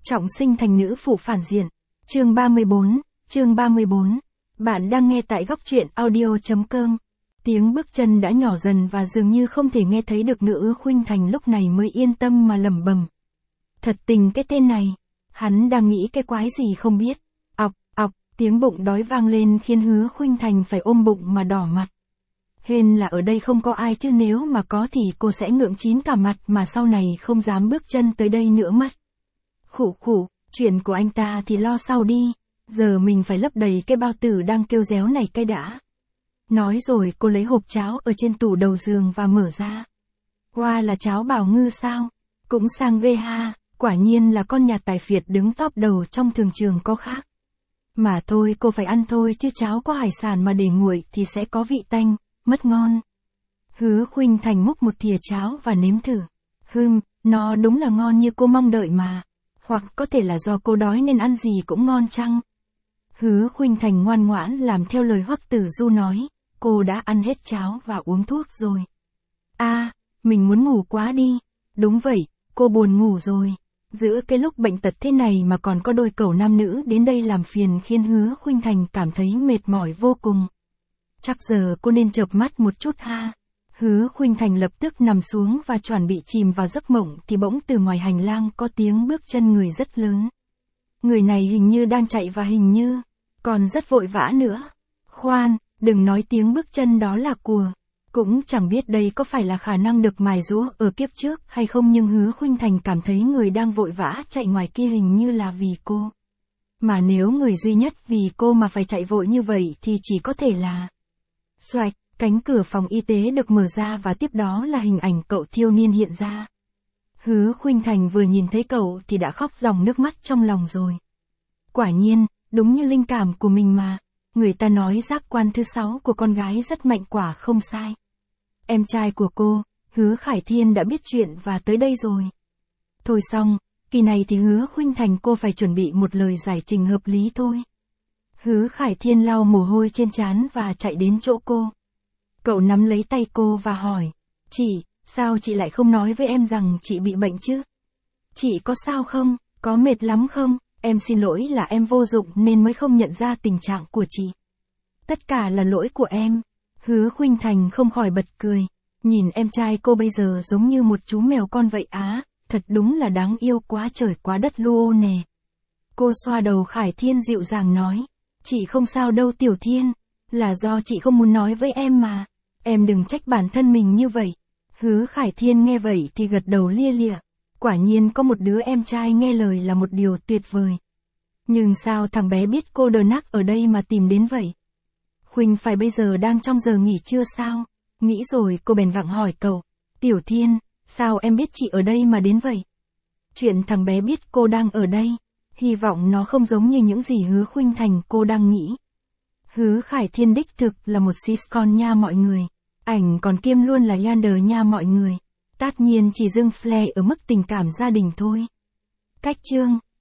Trọng sinh thành nữ phụ phản diện. Chương 34. Bạn đang nghe tại góc truyện audio.com. Tiếng bước chân đã nhỏ dần và dường như không thể nghe thấy được nữa. Khuynh Thành lúc này mới yên tâm mà lẩm bẩm. Thật tình cái tên này, hắn đang nghĩ cái quái gì không biết. Ọc, tiếng bụng đói vang lên khiến Hứa Khuynh Thành phải ôm bụng mà đỏ mặt. Hên là ở đây không có ai chứ nếu mà có thì cô sẽ ngượng chín cả mặt mà sau này không dám bước chân tới đây nữa mất. Khụ, chuyện của anh ta thì lo sau đi, giờ mình phải lấp đầy cái bao tử đang kêu réo này cái đã. Nói rồi cô lấy hộp cháo ở trên tủ đầu giường và mở ra. Wow, là cháo bào ngư sao? Cũng sang ghê ha, quả nhiên là con nhà tài phiệt đứng top đầu trong thường trường có khác. Mà thôi cô phải ăn thôi chứ cháo có hải sản mà để nguội thì sẽ có vị tanh, mất ngon. Hứa Khuynh Thành múc một thìa cháo và nếm thử. Nó đúng là ngon như cô mong đợi mà. Hoặc có thể là do cô đói nên ăn gì cũng ngon chăng? Hứa Khuynh Thành ngoan ngoãn làm theo lời Hoắc Tử Du nói, cô đã ăn hết cháo và uống thuốc rồi. Mình muốn ngủ quá đi. Đúng vậy, cô buồn ngủ rồi. Giữa cái lúc bệnh tật thế này mà còn có đôi cẩu nam nữ đến đây làm phiền khiến Hứa Khuynh Thành cảm thấy mệt mỏi vô cùng. Chắc giờ cô nên chợp mắt một chút ha. Hứa Khuynh Thành lập tức nằm xuống và chuẩn bị chìm vào giấc mộng thì bỗng từ ngoài hành lang có tiếng bước chân người rất lớn. Người này hình như đang chạy và hình như còn rất vội vã nữa. Khoan, đừng nói tiếng bước chân đó là của. Cũng chẳng biết đây có phải là khả năng được mài giũa ở kiếp trước hay không nhưng Hứa Khuynh Thành cảm thấy người đang vội vã chạy ngoài kia hình như là vì cô. Mà nếu người duy nhất vì cô mà phải chạy vội như vậy thì chỉ có thể là... Xoạch, cánh cửa phòng y tế được mở ra và tiếp đó là hình ảnh cậu thiếu niên hiện ra. Hứa Khuynh Thành vừa nhìn thấy cậu thì đã khóc ròng nước mắt trong lòng rồi. Quả nhiên, đúng như linh cảm của mình mà. Người ta nói giác quan thứ 6 của con gái rất mạnh quả không sai. Em trai của cô, Hứa Khải Thiên đã biết chuyện và tới đây rồi. Thôi xong, kỳ này thì Hứa Khuynh Thành cô phải chuẩn bị một lời giải trình hợp lý thôi. Hứa Khải Thiên lau mồ hôi trên trán và chạy đến chỗ cô. Cậu nắm lấy tay cô và hỏi, chị, sao chị lại không nói với em rằng chị bị bệnh chứ? Chị có sao không, có mệt lắm không? Em xin lỗi là em vô dụng nên mới không nhận ra tình trạng của chị. Tất cả là lỗi của em. Hứa Khuynh Thành không khỏi bật cười. Nhìn em trai cô bây giờ giống như một chú mèo con vậy á, thật đúng là đáng yêu quá trời quá đất luôn nè. Cô xoa đầu Khải Thiên dịu dàng nói, chị không sao đâu Tiểu Thiên, là do chị không muốn nói với em mà. Em đừng trách bản thân mình như vậy. Hứa Khải Thiên nghe vậy thì gật đầu lia lịa. Quả nhiên có một đứa em trai nghe lời là một điều tuyệt vời. Nhưng sao thằng bé biết cô đờ nắc ở đây mà tìm đến vậy? Khuynh phải bây giờ đang trong giờ nghỉ trưa sao? Nghĩ rồi cô bèn gặng hỏi cậu. Tiểu Thiên, sao em biết chị ở đây mà đến vậy? Chuyện thằng bé biết cô đang ở đây. Hy vọng nó không giống như những gì Hứa Khuynh Thành cô đang nghĩ. Hứa Khải Thiên đích thực là một sitcom nha mọi người. Ảnh còn kiêm luôn là Yander nha mọi người. Tất nhiên chỉ dưng flare ở mức tình cảm gia đình thôi. Cách chương